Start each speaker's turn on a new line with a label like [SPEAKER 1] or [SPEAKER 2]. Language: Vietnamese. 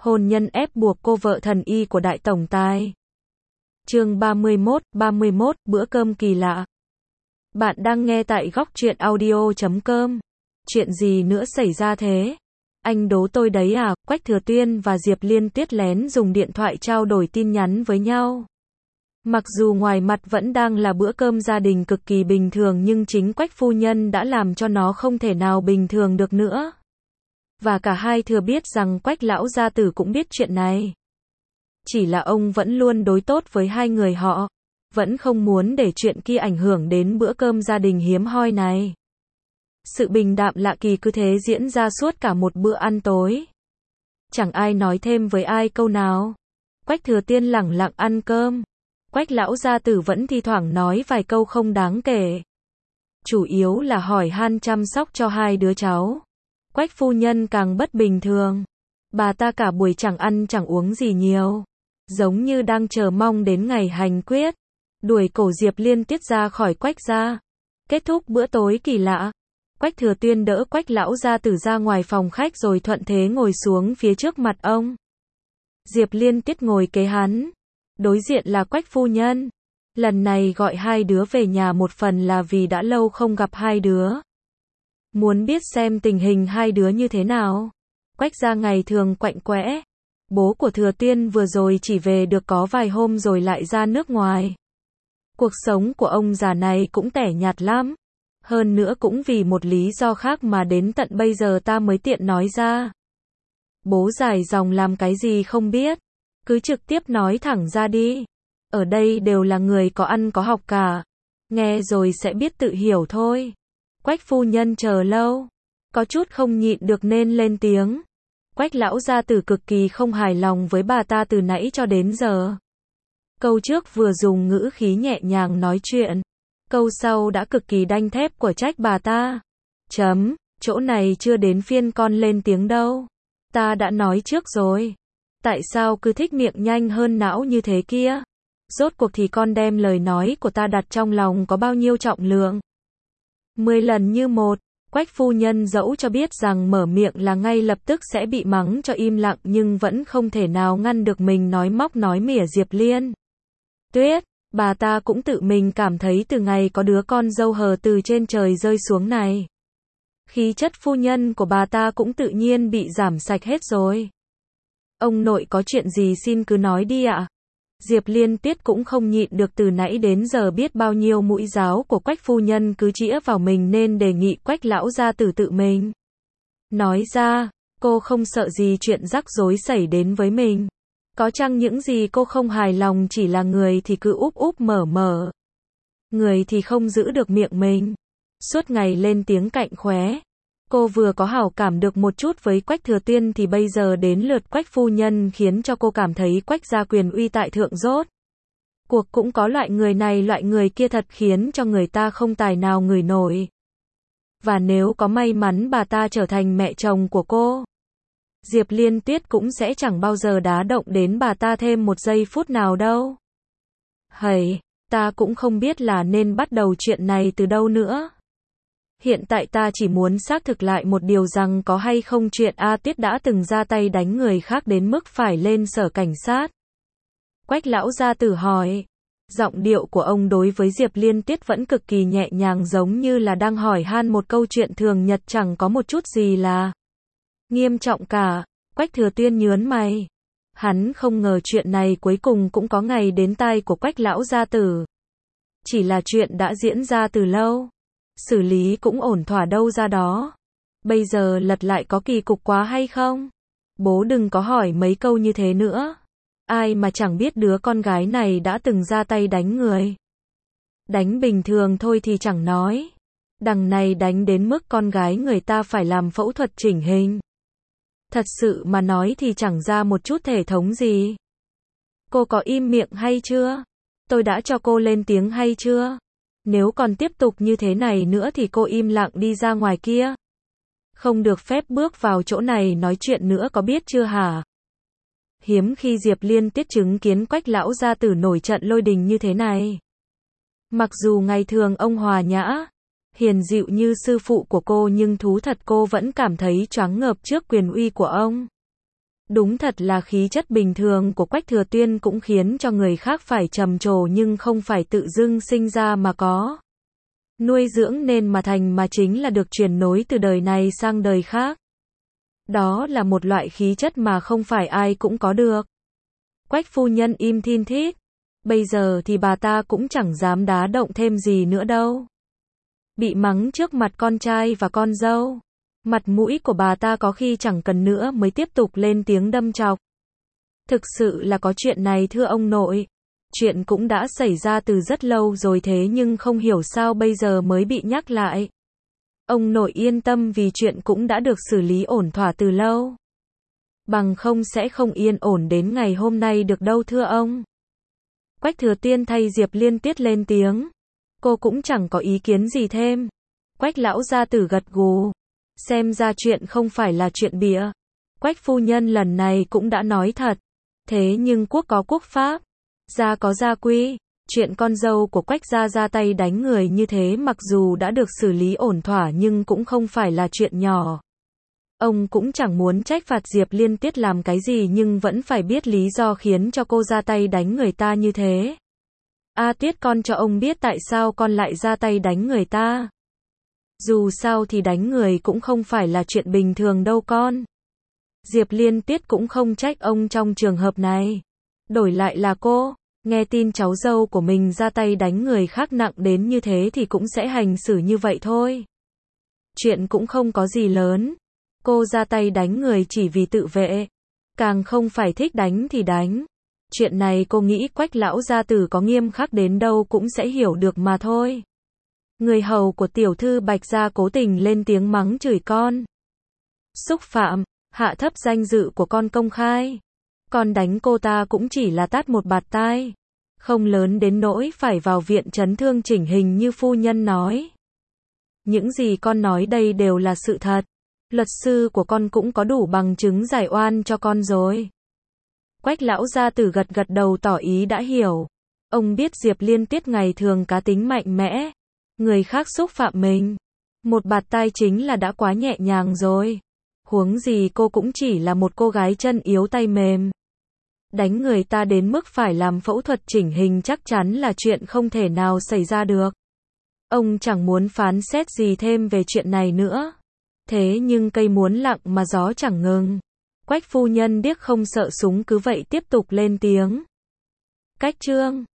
[SPEAKER 1] Hôn nhân ép buộc cô vợ thần y của đại tổng tài. Chương 31, bữa cơm kỳ lạ. Bạn đang nghe tại góc truyện audio.com. Chuyện gì nữa xảy ra thế? Anh đố tôi đấy à? Quách Thừa Tuyên và Diệp Liên Tuyết lén dùng điện thoại trao đổi tin nhắn với nhau. Mặc dù ngoài mặt vẫn đang là bữa cơm gia đình cực kỳ bình thường nhưng chính Quách phu nhân đã làm cho nó không thể nào bình thường được nữa. Và cả hai thừa biết rằng Quách lão gia tử cũng biết chuyện này. Chỉ là ông vẫn luôn đối tốt với hai người họ, vẫn không muốn để chuyện kia ảnh hưởng đến bữa cơm gia đình hiếm hoi này. Sự bình đạm lạ kỳ cứ thế diễn ra suốt cả một bữa ăn tối. Chẳng ai nói thêm với ai câu nào. Quách Thừa Tiên lẳng lặng ăn cơm. Quách lão gia tử vẫn thi thoảng nói vài câu không đáng kể. Chủ yếu là hỏi han chăm sóc cho hai đứa cháu. Quách phu nhân càng bất bình thường. Bà ta cả buổi chẳng ăn chẳng uống gì nhiều. Giống như đang chờ mong đến ngày hành quyết. Đuổi cổ Diệp Liên Tuyết ra khỏi Quách gia. Kết thúc bữa tối kỳ lạ. Quách Thừa Tuyên đỡ Quách lão gia tử ra ngoài phòng khách rồi thuận thế ngồi xuống phía trước mặt ông. Diệp Liên Tuyết ngồi kế hắn. Đối diện là Quách phu nhân. Lần này gọi hai đứa về nhà một phần là vì đã lâu không gặp hai đứa. Muốn biết xem tình hình hai đứa như thế nào. Quách gia ngày thường quạnh quẽ. Bố của Thừa Tiên vừa rồi chỉ về được có vài hôm rồi lại ra nước ngoài. Cuộc sống của ông già này cũng tẻ nhạt lắm. Hơn nữa cũng vì một lý do khác mà đến tận bây giờ ta mới tiện nói ra. Bố dài dòng làm cái gì không biết. Cứ trực tiếp nói thẳng ra đi. Ở đây đều là người có ăn có học cả. Nghe rồi sẽ biết tự hiểu thôi. Quách phu nhân chờ lâu. Có chút không nhịn được nên lên tiếng. Quách lão gia tử cực kỳ không hài lòng với bà ta từ nãy cho đến giờ. Câu trước vừa dùng ngữ khí nhẹ nhàng nói chuyện. Câu sau đã cực kỳ đanh thép của trách bà ta. Chỗ này chưa đến phiên con lên tiếng đâu. Ta đã nói trước rồi. Tại sao cứ thích miệng nhanh hơn não như thế kia? Rốt cuộc thì con đem lời nói của ta đặt trong lòng có bao nhiêu trọng lượng? 10 lần như một. Quách phu nhân dẫu cho biết rằng mở miệng là ngay lập tức sẽ bị mắng cho im lặng nhưng vẫn không thể nào ngăn được mình nói móc nói mỉa Diệp Liên Tuyết. Bà ta cũng tự mình cảm thấy từ ngày có đứa con dâu hờ từ trên trời rơi xuống này. Khí chất phu nhân của bà ta cũng tự nhiên bị giảm sạch hết rồi. Ông nội có chuyện gì xin cứ nói đi ạ. Diệp Liên Tuyết cũng không nhịn được từ nãy đến giờ biết bao nhiêu mũi giáo của Quách phu nhân cứ chĩa vào mình nên đề nghị Quách lão gia tử tự mình nói ra, cô không sợ gì chuyện rắc rối xảy đến với mình. Có chăng những gì cô không hài lòng chỉ là người thì cứ úp úp mở mở. Người thì không giữ được miệng mình. Suốt ngày lên tiếng cạnh khóe. Cô vừa có hảo cảm được một chút với Quách Thừa Tiên thì bây giờ đến lượt Quách phu nhân khiến cho cô cảm thấy Quách gia quyền uy tại thượng rốt. Cuộc cũng có loại người này loại người kia thật khiến cho người ta không tài nào ngửi nổi. Và nếu có may mắn bà ta trở thành mẹ chồng của cô, Diệp Liên Tuyết cũng sẽ chẳng bao giờ đá động đến bà ta thêm một giây phút nào đâu. Ta cũng không biết là nên bắt đầu chuyện này từ đâu nữa. Hiện tại ta chỉ muốn xác thực lại một điều rằng có hay không chuyện A Tuyết đã từng ra tay đánh người khác đến mức phải lên sở cảnh sát. Quách lão gia tử hỏi. Giọng điệu của ông đối với Diệp Liên Tuyết vẫn cực kỳ nhẹ nhàng giống như là đang hỏi han một câu chuyện thường nhật chẳng có một chút gì là nghiêm trọng cả. Quách Thừa Tuyên nhớn mày. Hắn không ngờ chuyện này cuối cùng cũng có ngày đến tai của Quách lão gia tử. Chỉ là chuyện đã diễn ra từ lâu. Xử lý cũng ổn thỏa đâu ra đó. Bây giờ lật lại có kỳ cục quá hay không? Bố đừng có hỏi mấy câu như thế nữa. Ai mà chẳng biết đứa con gái này đã từng ra tay đánh người. Đánh bình thường thôi thì chẳng nói. Đằng này đánh đến mức con gái người ta phải làm phẫu thuật chỉnh hình. Thật sự mà nói thì chẳng ra một chút thể thống gì. Cô có im miệng hay chưa? Tôi đã cho cô lên tiếng hay chưa? Nếu còn tiếp tục như thế này nữa thì cô im lặng đi ra ngoài kia. Không được phép bước vào chỗ này nói chuyện nữa có biết chưa hả? Hiếm khi Diệp Liên Tuyết chứng kiến Quách lão gia tử nổi trận lôi đình như thế này. Mặc dù ngày thường ông hòa nhã, hiền dịu như sư phụ của cô nhưng thú thật cô vẫn cảm thấy choáng ngợp trước quyền uy của ông. Đúng thật là khí chất bình thường của Quách Thừa Tuyên cũng khiến cho người khác phải trầm trồ nhưng không phải tự dưng sinh ra mà có. Nuôi dưỡng nên mà thành mà chính là được truyền nối từ đời này sang đời khác. Đó là một loại khí chất mà không phải ai cũng có được. Quách phu nhân im thin thít. Bây giờ thì bà ta cũng chẳng dám đá động thêm gì nữa đâu. Bị mắng trước mặt con trai và con dâu. Mặt mũi của bà ta có khi chẳng cần nữa mới tiếp tục lên tiếng đâm chọc. Thực sự là có chuyện này thưa ông nội. Chuyện cũng đã xảy ra từ rất lâu rồi thế nhưng không hiểu sao bây giờ mới bị nhắc lại. Ông nội yên tâm vì chuyện cũng đã được xử lý ổn thỏa từ lâu. Bằng không sẽ không yên ổn đến ngày hôm nay được đâu thưa ông. Quách Thừa Tiên thay Diệp Liên Tiết lên tiếng. Cô cũng chẳng có ý kiến gì thêm. Quách lão gia tử gật gù. Xem ra chuyện không phải là chuyện bịa. Quách phu nhân lần này cũng đã nói thật. Thế nhưng quốc có quốc pháp, gia có gia quy. Chuyện con dâu của Quách gia ra tay đánh người như thế mặc dù đã được xử lý ổn thỏa nhưng cũng không phải là chuyện nhỏ. Ông cũng chẳng muốn trách phạt Diệp Liên Tiết làm cái gì nhưng vẫn phải biết lý do khiến cho cô ra tay đánh người ta như thế. A Tiết con cho ông biết tại sao con lại ra tay đánh người ta. Dù sao thì đánh người cũng không phải là chuyện bình thường đâu con. Diệp Liên Tiết cũng không trách ông trong trường hợp này. Đổi lại là cô, nghe tin cháu dâu của mình ra tay đánh người khác nặng đến như thế thì cũng sẽ hành xử như vậy thôi. Chuyện cũng không có gì lớn. Cô ra tay đánh người chỉ vì tự vệ. Càng không phải thích đánh thì đánh. Chuyện này cô nghĩ Quách lão gia tử có nghiêm khắc đến đâu cũng sẽ hiểu được mà thôi. Người hầu của tiểu thư Bạch gia cố tình lên tiếng mắng chửi con. Xúc phạm, hạ thấp danh dự của con công khai. Con đánh cô ta cũng chỉ là tát một bạt tai. Không lớn đến nỗi phải vào viện chấn thương chỉnh hình như phu nhân nói. Những gì con nói đây đều là sự thật. Luật sư của con cũng có đủ bằng chứng giải oan cho con rồi. Quách lão gia tử gật gật đầu tỏ ý đã hiểu. Ông biết Diệp Liên Tiết ngày thường cá tính mạnh mẽ. Người khác xúc phạm mình. Một bạt tai chính là đã quá nhẹ nhàng rồi. Huống gì cô cũng chỉ là một cô gái chân yếu tay mềm. Đánh người ta đến mức phải làm phẫu thuật chỉnh hình chắc chắn là chuyện không thể nào xảy ra được. Ông chẳng muốn phán xét gì thêm về chuyện này nữa. Thế nhưng cây muốn lặng mà gió chẳng ngừng. Quách phu nhân điếc không sợ súng cứ vậy tiếp tục lên tiếng. Cách chương